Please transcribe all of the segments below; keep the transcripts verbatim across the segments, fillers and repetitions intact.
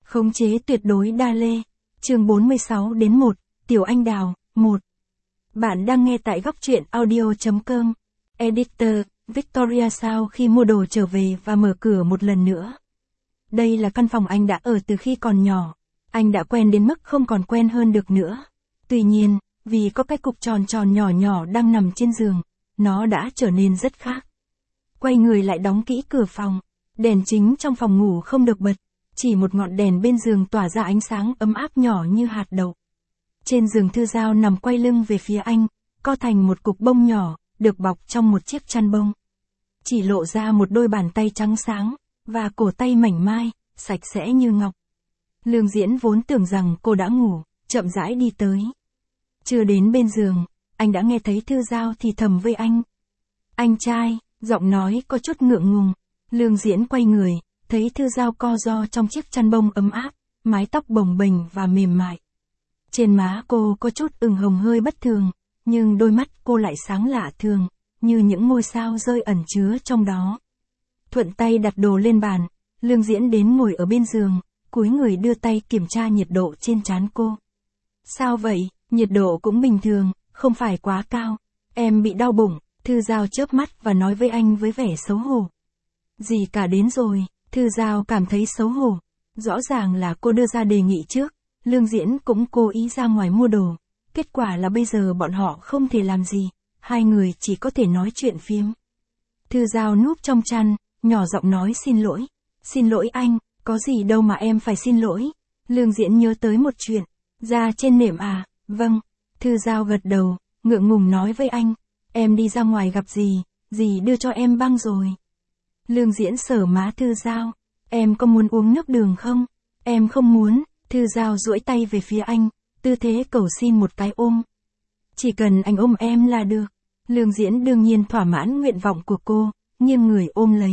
Khống chế tuyệt đối đa lê. Chương bốn mươi sáu đến một, Tiểu Anh Đào, một. Bạn đang nghe tại góc truyện audio chấm com. Editor, Victoria sau khi mua đồ trở về và mở cửa một lần nữa. Đây là căn phòng anh đã ở từ khi còn nhỏ. Anh đã quen đến mức không còn quen hơn được nữa. Tuy nhiên, vì có cái cục tròn tròn nhỏ nhỏ đang nằm trên giường, nó đã trở nên rất khác. Quay người lại đóng kỹ cửa phòng. Đèn chính trong phòng ngủ không được bật. Chỉ một ngọn đèn bên giường tỏa ra ánh sáng ấm áp nhỏ như hạt đậu. Trên giường Thư Giao nằm quay lưng về phía anh, co thành một cục bông nhỏ, được bọc trong một chiếc chăn bông. Chỉ lộ ra một đôi bàn tay trắng sáng, và cổ tay mảnh mai, sạch sẽ như ngọc. Lương Diễn vốn tưởng rằng cô đã ngủ, chậm rãi đi tới. Chưa đến bên giường, anh đã nghe thấy Thư Giao thì thầm với anh. Anh trai, giọng nói có chút ngượng ngùng. Lương Diễn quay người, thấy Thư Giao co ro trong chiếc chăn bông ấm áp, mái tóc bồng bềnh và mềm mại. Trên má cô có chút ửng hồng hơi bất thường, nhưng đôi mắt cô lại sáng lạ thường, như những ngôi sao rơi ẩn chứa trong đó. Thuận tay đặt đồ lên bàn, Lương Diễn đến ngồi ở bên giường, cúi người đưa tay kiểm tra nhiệt độ trên trán cô. Sao vậy? Nhiệt độ cũng bình thường, không phải quá cao. Em bị đau bụng. Thư Giao chớp mắt và nói với anh với vẻ xấu hổ. Gì cả đến rồi. Thư Giao cảm thấy xấu hổ. Rõ ràng là cô đưa ra đề nghị trước. Lương Diễn cũng cố ý ra ngoài mua đồ. Kết quả là bây giờ bọn họ không thể làm gì. Hai người chỉ có thể nói chuyện phiếm. Thư Giao núp trong chăn, nhỏ giọng nói xin lỗi. Xin lỗi anh, có gì đâu mà em phải xin lỗi. Lương Diễn nhớ tới một chuyện. Ra trên nệm à? Vâng. Thư Giao gật đầu, ngượng ngùng nói với anh. Em đi ra ngoài gặp dì, dì đưa cho em băng rồi. Lương Diễn sờ má Thư Giao. Em có muốn uống nước đường không? Em không muốn. Thư Giao duỗi tay về phía anh, tư thế cầu xin một cái ôm. Chỉ cần anh ôm em là được. Lương Diễn đương nhiên thỏa mãn nguyện vọng của cô, nghiêng người ôm lấy.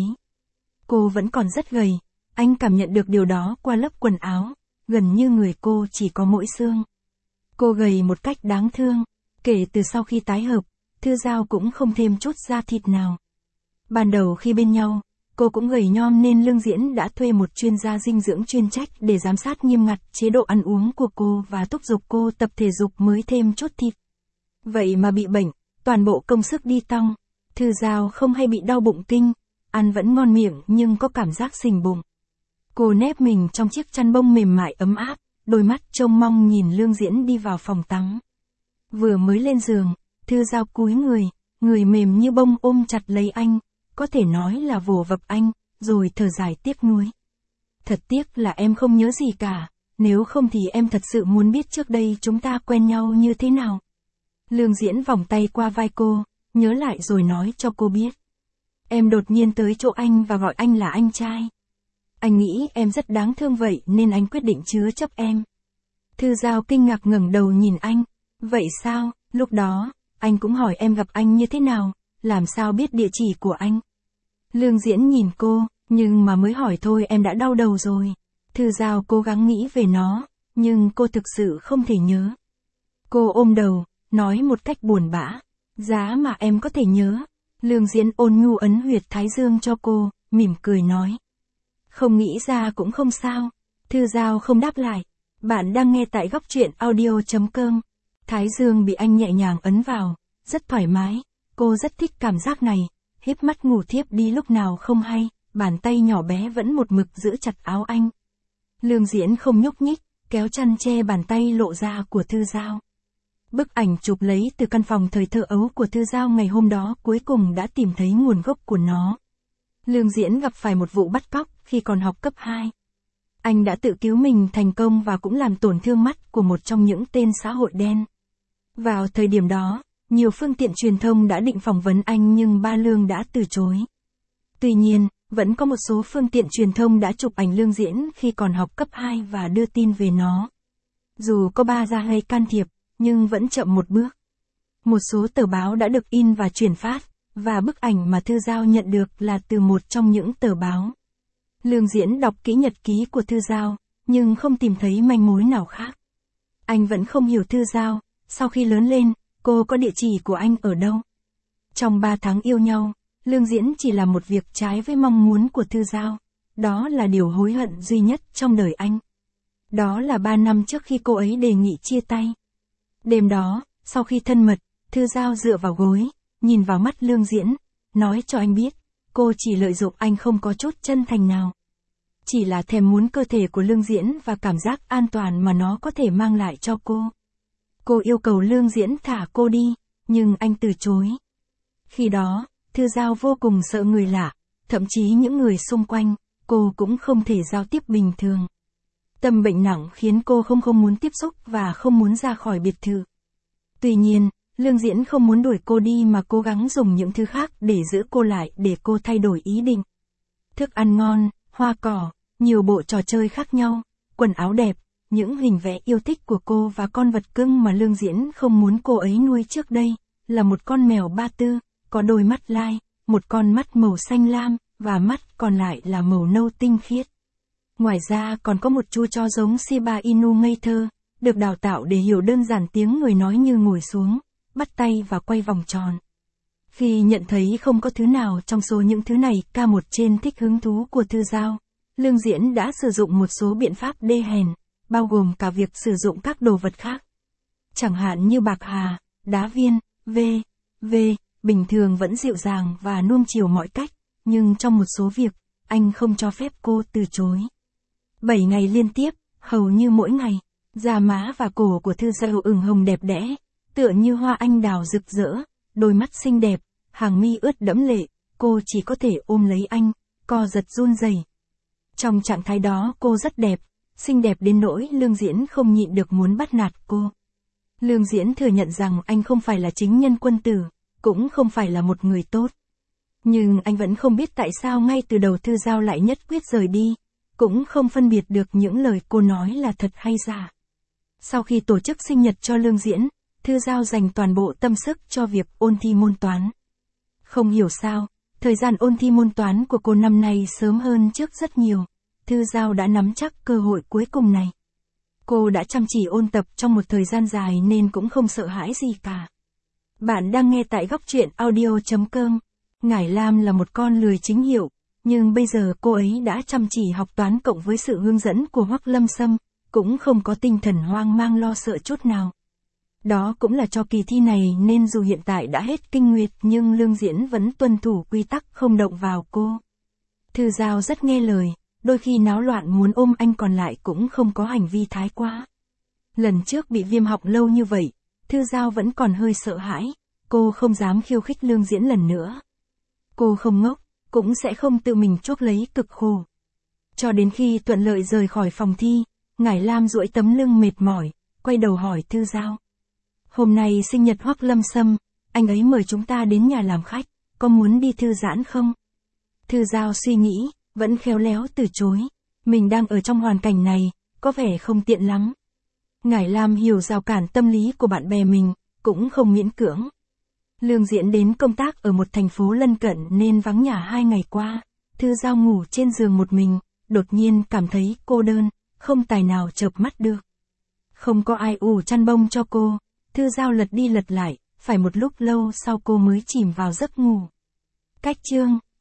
Cô vẫn còn rất gầy, anh cảm nhận được điều đó qua lớp quần áo, gần như người cô chỉ có mỗi xương. Cô gầy một cách đáng thương, kể từ sau khi tái hợp, Thư Giao cũng không thêm chút da thịt nào. Ban đầu khi bên nhau, cô cũng gầy nhom nên Lương Diễn đã thuê một chuyên gia dinh dưỡng chuyên trách để giám sát nghiêm ngặt chế độ ăn uống của cô và thúc giục cô tập thể dục mới thêm chút thịt. Vậy mà bị bệnh, toàn bộ công sức đi tong. Thư Giao không hay bị đau bụng kinh, ăn vẫn ngon miệng nhưng có cảm giác sình bụng. Cô nép mình trong chiếc chăn bông mềm mại ấm áp, đôi mắt trông mong nhìn Lương Diễn đi vào phòng tắm. Vừa mới lên giường, Thư Giao cúi người, người mềm như bông ôm chặt lấy anh, có thể nói là vồ vập anh, rồi thở dài tiếc nuối. Thật tiếc là em không nhớ gì cả, nếu không thì em thật sự muốn biết trước đây chúng ta quen nhau như thế nào. Lương Diễn vòng tay qua vai cô, nhớ lại rồi nói cho cô biết. Em đột nhiên tới chỗ anh và gọi anh là anh trai. Anh nghĩ em rất đáng thương vậy nên anh quyết định chứa chấp em. Thư Giao kinh ngạc ngẩng đầu nhìn anh. Vậy sao? Lúc đó, anh cũng hỏi em gặp anh như thế nào, làm sao biết địa chỉ của anh. Lương Diễn nhìn cô, nhưng mà mới hỏi thôi em đã đau đầu rồi. Thư Giao cố gắng nghĩ về nó, nhưng cô thực sự không thể nhớ. Cô ôm đầu, nói một cách buồn bã. Giá mà em có thể nhớ. Lương Diễn ôn nhu ấn huyệt thái dương cho cô, mỉm cười nói. Không nghĩ ra cũng không sao. Thư Giao không đáp lại. Bạn đang nghe tại góc truyện audio chấm com. Thái dương bị anh nhẹ nhàng ấn vào, rất thoải mái. Cô rất thích cảm giác này, híp mắt ngủ thiếp đi lúc nào không hay, bàn tay nhỏ bé vẫn một mực giữ chặt áo anh. Lương Diễn không nhúc nhích, kéo chăn che bàn tay lộ ra của Thư Giao. Bức ảnh chụp lấy từ căn phòng thời thơ ấu của Thư Giao ngày hôm đó cuối cùng đã tìm thấy nguồn gốc của nó. Lương Diễn gặp phải một vụ bắt cóc khi còn học cấp hai. Anh đã tự cứu mình thành công và cũng làm tổn thương mắt của một trong những tên xã hội đen. Vào thời điểm đó, nhiều phương tiện truyền thông đã định phỏng vấn anh nhưng ba Lương đã từ chối. Tuy nhiên, vẫn có một số phương tiện truyền thông đã chụp ảnh Lương Diễn khi còn học cấp hai và đưa tin về nó. Dù có ba ra hay can thiệp, nhưng vẫn chậm một bước. Một số tờ báo đã được in và truyền phát, và bức ảnh mà Thư Giao nhận được là từ một trong những tờ báo. Lương Diễn đọc kỹ nhật ký của Thư Giao, nhưng không tìm thấy manh mối nào khác. Anh vẫn không hiểu Thư Giao, sau khi lớn lên, cô có địa chỉ của anh ở đâu. Trong ba tháng yêu nhau, Lương Diễn chỉ làm một việc trái với mong muốn của Thư Giao. Đó là điều hối hận duy nhất trong đời anh. Đó là ba năm trước khi cô ấy đề nghị chia tay. Đêm đó, sau khi thân mật, Thư Giao dựa vào gối, nhìn vào mắt Lương Diễn, nói cho anh biết, cô chỉ lợi dụng anh không có chút chân thành nào. Chỉ là thèm muốn cơ thể của Lương Diễn và cảm giác an toàn mà nó có thể mang lại cho cô. Cô yêu cầu Lương Diễn thả cô đi, nhưng anh từ chối. Khi đó, Thư Giao vô cùng sợ người lạ, thậm chí những người xung quanh, cô cũng không thể giao tiếp bình thường. Tâm bệnh nặng khiến cô không không muốn tiếp xúc và không muốn ra khỏi biệt thự. Tuy nhiên, Lương Diễn không muốn đuổi cô đi mà cố gắng dùng những thứ khác để giữ cô lại để cô thay đổi ý định. Thức ăn ngon, hoa cỏ, nhiều bộ trò chơi khác nhau, quần áo đẹp, những hình vẽ yêu thích của cô và con vật cưng mà Lương Diễn không muốn cô ấy nuôi trước đây, là một con mèo ba tư, có đôi mắt lai, một con mắt màu xanh lam, và mắt còn lại là màu nâu tinh khiết. Ngoài ra còn có một chú chó giống Shiba Inu ngây thơ, được đào tạo để hiểu đơn giản tiếng người nói như ngồi xuống, bắt tay và quay vòng tròn. Khi nhận thấy không có thứ nào trong số những thứ này ca một trên thích hứng thú của Thư Giao, Lương Diễn đã sử dụng một số biện pháp đê hèn, bao gồm cả việc sử dụng các đồ vật khác. Chẳng hạn như bạc hà, đá viên, v, v, bình thường vẫn dịu dàng và nuông chiều mọi cách, nhưng trong một số việc, anh không cho phép cô từ chối. Bảy ngày liên tiếp, hầu như mỗi ngày, da má và cổ của Thư Giao ửng hồng đẹp đẽ, tựa như hoa anh đào rực rỡ, đôi mắt xinh đẹp, hàng mi ướt đẫm lệ, cô chỉ có thể ôm lấy anh, co giật run rẩy. Trong trạng thái đó cô rất đẹp, xinh đẹp đến nỗi Lương Diễn không nhịn được muốn bắt nạt cô. Lương Diễn thừa nhận rằng anh không phải là chính nhân quân tử, cũng không phải là một người tốt. Nhưng anh vẫn không biết tại sao ngay từ đầu Thư Giao lại nhất quyết rời đi, cũng không phân biệt được những lời cô nói là thật hay giả. Sau khi tổ chức sinh nhật cho Lương Diễn, Thư Giao dành toàn bộ tâm sức cho việc ôn thi môn toán. Không hiểu sao, thời gian ôn thi môn toán của cô năm nay sớm hơn trước rất nhiều. Thư Giao đã nắm chắc cơ hội cuối cùng này. Cô đã chăm chỉ ôn tập trong một thời gian dài nên cũng không sợ hãi gì cả. Bạn đang nghe tại góc truyện audio chấm com. Ngải Lam là một con lười chính hiệu, nhưng bây giờ cô ấy đã chăm chỉ học toán cộng với sự hướng dẫn của Hoắc Lâm Sâm, cũng không có tinh thần hoang mang lo sợ chút nào. Đó cũng là cho kỳ thi này nên dù hiện tại đã hết kinh nguyệt nhưng Lương Diễn vẫn tuân thủ quy tắc không động vào cô. Thư Giao rất nghe lời, đôi khi náo loạn muốn ôm anh còn lại cũng không có hành vi thái quá. Lần trước bị viêm họng lâu như vậy, Thư Giao vẫn còn hơi sợ hãi, cô không dám khiêu khích Lương Diễn lần nữa. Cô không ngốc, cũng sẽ không tự mình chuốc lấy cực khổ. Cho đến khi thuận lợi rời khỏi phòng thi, Ngải Lam duỗi tấm lưng mệt mỏi, quay đầu hỏi Thư Giao. Hôm nay sinh nhật Hoắc Lâm Sâm, anh ấy mời chúng ta đến nhà làm khách, có muốn đi thư giãn không? Thư Giao suy nghĩ, vẫn khéo léo từ chối. Mình đang ở trong hoàn cảnh này, có vẻ không tiện lắm. Ngải Lam hiểu rào cản tâm lý của bạn bè mình, cũng không miễn cưỡng. Lương Diễn đến công tác ở một thành phố lân cận nên vắng nhà hai ngày qua. Thư Giao ngủ trên giường một mình, đột nhiên cảm thấy cô đơn, không tài nào chợp mắt được. Không có ai ủ chăn bông cho cô, Thư Giao lật đi lật lại, phải một lúc lâu sau cô mới chìm vào giấc ngủ. Cách chương